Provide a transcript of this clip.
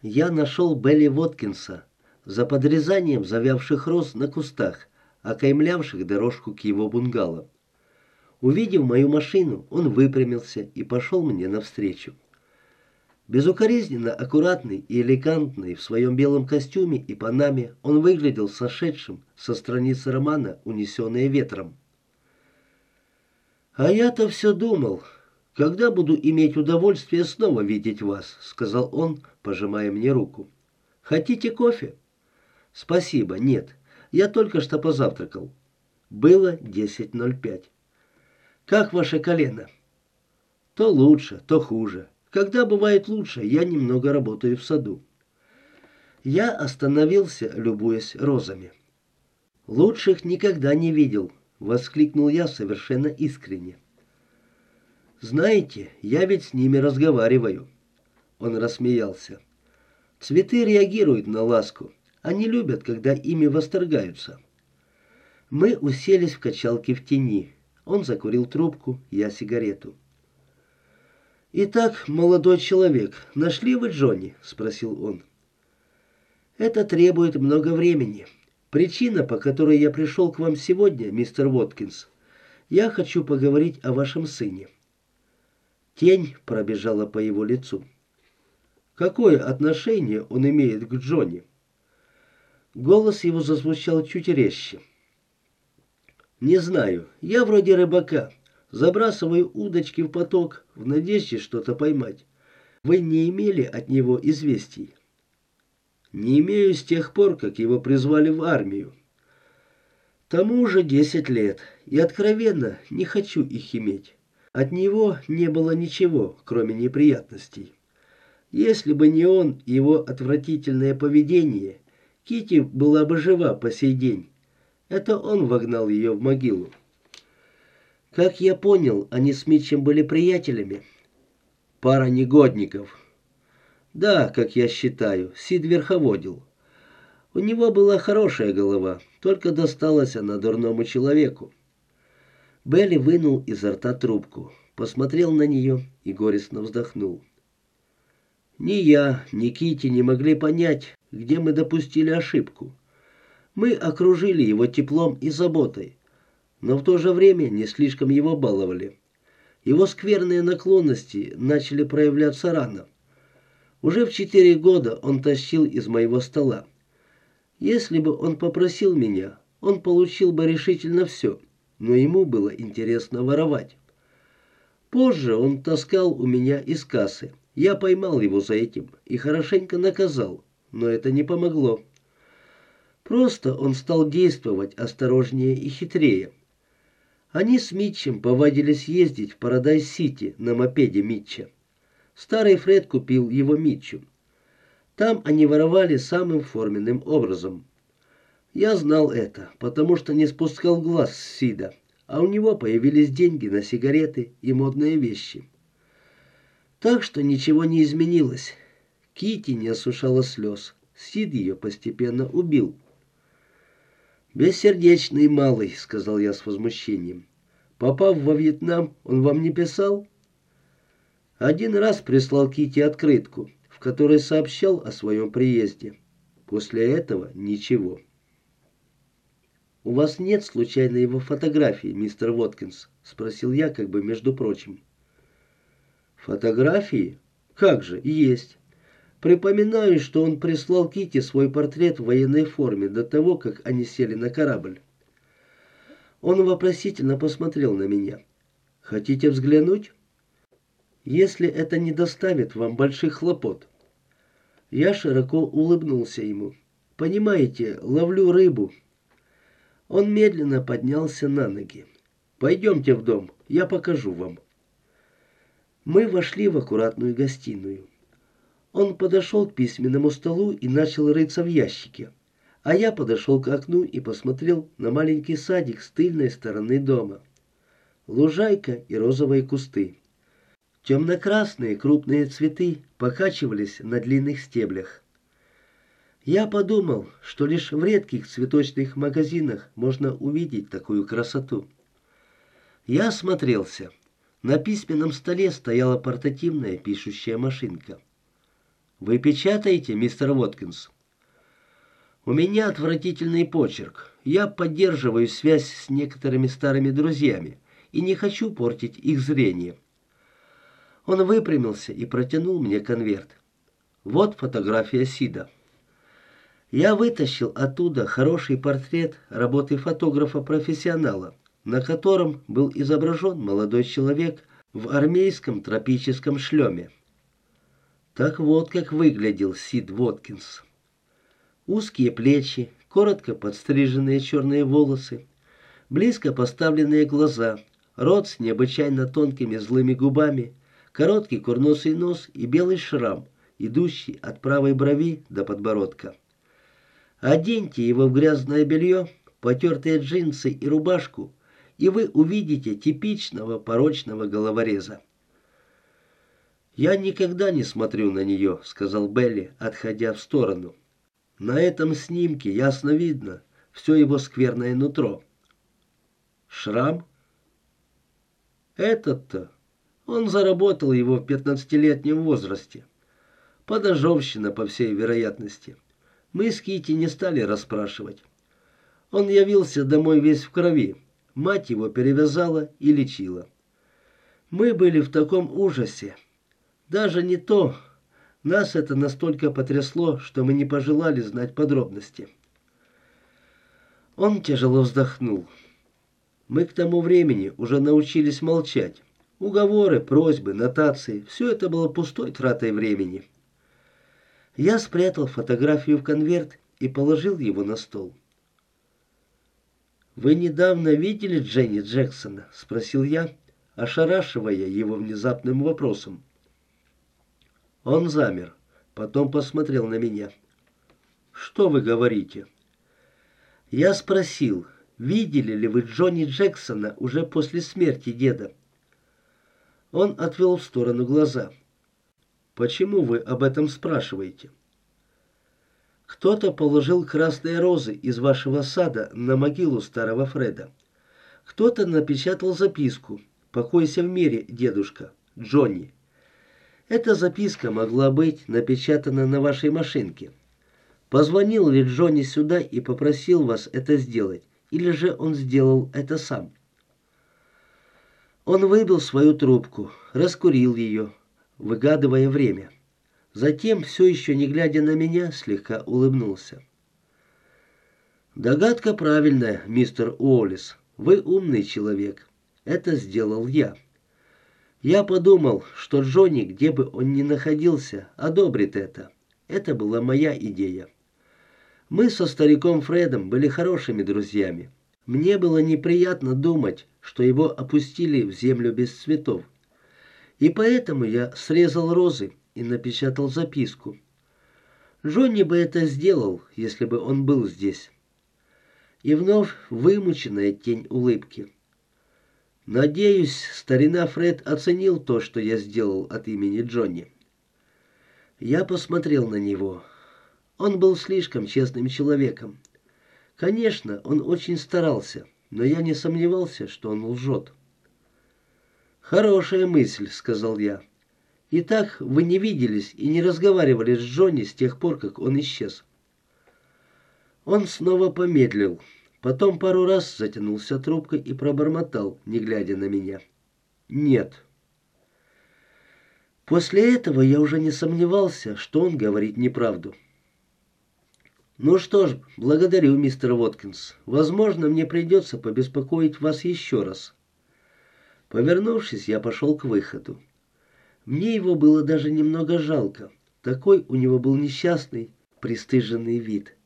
Я нашел Белли Воткинса за подрезанием завявших роз на кустах, окаймлявших дорожку к его бунгало. Увидев мою машину, он выпрямился и пошел мне навстречу. Безукоризненно аккуратный и элегантный в своем белом костюме и панаме, он выглядел сошедшим со страницы романа «Унесенные ветром». «А я-то все думал, когда буду иметь удовольствие снова видеть вас», — сказал он, пожимая мне руку. «Хотите кофе?» «Спасибо, нет. Я только что позавтракал». Было 10:05. «Как ваше колено?» «То лучше, то хуже. Когда бывает лучше, я немного работаю в саду». Я остановился, любуясь розами. «Лучших никогда не видел», — воскликнул я совершенно искренне. «Знаете, я ведь с ними разговариваю». Он рассмеялся. «Цветы реагируют на ласку. Они любят, когда ими восторгаются». Мы уселись в качалке в тени. Он закурил трубку, я сигарету. «Итак, молодой человек, нашли вы Джонни?» — спросил он. «Это требует много времени. Причина, по которой я пришел к вам сегодня, мистер Воткинс, я хочу поговорить о вашем сыне». Тень пробежала по его лицу. «Какое отношение он имеет к Джонни?» Голос его зазвучал чуть резче. «Не знаю. Я вроде рыбака. Забрасываю удочки в поток в надежде что-то поймать. Вы не имели от него известий?» «Не имею с тех пор, как его призвали в армию. Тому уже 10 лет, и откровенно не хочу их иметь. От него не было ничего, кроме неприятностей. Если бы не он и его отвратительное поведение, Китти была бы жива по сей день. Это он вогнал ее в могилу. Как я понял, они с Митчем были приятелями. Пара негодников. Да, как я считаю, Сид верховодил. У него была хорошая голова, только досталась она дурному человеку. Белли вынул изо рта трубку, посмотрел на нее и горестно вздохнул. Ни я, ни Китти не могли понять, где мы допустили ошибку. Мы окружили его теплом и заботой, но в то же время не слишком его баловали. Его скверные наклонности начали проявляться рано. Уже в 4 года он тащил из моего стола. Если бы он попросил меня, он получил бы решительно все, но ему было интересно воровать. Позже он таскал у меня из кассы. Я поймал его за этим и хорошенько наказал, но это не помогло. Просто он стал действовать осторожнее и хитрее. Они с Митчем повадились ездить в Парадайз-Сити на мопеде Митча. Старый Фред купил его Митчу. Там они воровали самым форменным образом. Я знал это, потому что не спускал глаз с Сида, а у него появились деньги на сигареты и модные вещи. Так что ничего не изменилось. Китти не осушала слез. Сид ее постепенно убил. «Бессердечный малый», — сказал я с возмущением. «Попав во Вьетнам, он вам не писал?» Один раз прислал Китти открытку, в которой сообщал о своем приезде. После этого ничего. «У вас нет случайно его фотографии, мистер Воткинс?» — спросил я, как бы между прочим. «Фотографии? Как же, есть. Припоминаю, что он прислал Китти свой портрет в военной форме до того, как они сели на корабль». Он вопросительно посмотрел на меня. «Хотите взглянуть?» «Если это не доставит вам больших хлопот». Я широко улыбнулся ему. «Понимаете, ловлю рыбу». Он медленно поднялся на ноги. «Пойдемте в дом, я покажу вам». Мы вошли в аккуратную гостиную. Он подошел к письменному столу и начал рыться в ящике, а я подошел к окну и посмотрел на маленький садик с тыльной стороны дома. Лужайка и розовые кусты. Темно-красные крупные цветы покачивались на длинных стеблях. Я подумал, что лишь в редких цветочных магазинах можно увидеть такую красоту. Я осмотрелся. На письменном столе стояла портативная пишущая машинка. Вы печатаете, мистер Воткинс? У меня отвратительный почерк. Я поддерживаю связь с некоторыми старыми друзьями и не хочу портить их зрение. Он выпрямился и протянул мне конверт. Вот фотография Сида. Я вытащил оттуда хороший портрет работы фотографа-профессионала, на котором был изображен молодой человек в армейском тропическом шлеме. Так вот как выглядел Сид Воткинс. Узкие плечи, коротко подстриженные черные волосы, близко поставленные глаза, рот с необычайно тонкими злыми губами, короткий курносый нос и белый шрам, идущий от правой брови до подбородка. Оденьте его в грязное белье, потертые джинсы и рубашку, и вы увидите типичного порочного головореза. «Я никогда не смотрю на нее», — сказал Белли, отходя в сторону. «На этом снимке ясно видно все его скверное нутро». «Шрам?» «Этот-то. Он заработал его в 15-летнем возрасте. Поножовщина, по всей вероятности. Мы с Китти не стали расспрашивать. Он явился домой весь в крови. Мать его перевязала и лечила. Мы были в таком ужасе. Даже не то. Нас это настолько потрясло, что мы не пожелали знать подробности». Он тяжело вздохнул. «Мы к тому времени уже научились молчать. Уговоры, просьбы, нотации — все это было пустой тратой времени». Я спрятал фотографию в конверт и положил его на стол. «Вы недавно видели Дженни Джексона?» — спросил я, ошарашивая его внезапным вопросом. Он замер, потом посмотрел на меня. «Что вы говорите?» Я спросил, видели ли вы Джонни Джексона уже после смерти деда? Он отвел в сторону глаза. «Почему вы об этом спрашиваете?» «Кто-то положил красные розы из вашего сада на могилу старого Фреда. Кто-то напечатал записку: «Покойся в мире, дедушка, Джонни». Эта записка могла быть напечатана на вашей машинке. Позвонил ли Джонни сюда и попросил вас это сделать, или же он сделал это сам?» Он выбил свою трубку, раскурил ее, выгадывая время. Затем, все еще не глядя на меня, слегка улыбнулся. «Догадка правильная, мистер Уоллес. Вы умный человек. Это сделал я. Я подумал, что Джонни, где бы он ни находился, одобрит это. Это была моя идея. Мы со стариком Фредом были хорошими друзьями. Мне было неприятно думать, что его опустили в землю без цветов. И поэтому я срезал розы и напечатал записку. Джонни бы это сделал, если бы он был здесь». И вновь вымученная тень улыбки. «Надеюсь, старина Фред оценил то, что я сделал от имени Джонни». Я посмотрел на него. Он был слишком честным человеком. Конечно, он очень старался, но я не сомневался, что он лжет. «Хорошая мысль», — сказал я. «Итак, вы не виделись и не разговаривали с Джонни с тех пор, как он исчез?» Он снова помедлил. Потом пару раз затянулся трубкой и пробормотал, не глядя на меня: «Нет». После этого я уже не сомневался, что он говорит неправду. «Ну что ж, благодарю, мистер Воткинс. Возможно, мне придется побеспокоить вас еще раз». Повернувшись, я пошел к выходу. Мне его было даже немного жалко. Такой у него был несчастный, пристыженный вид.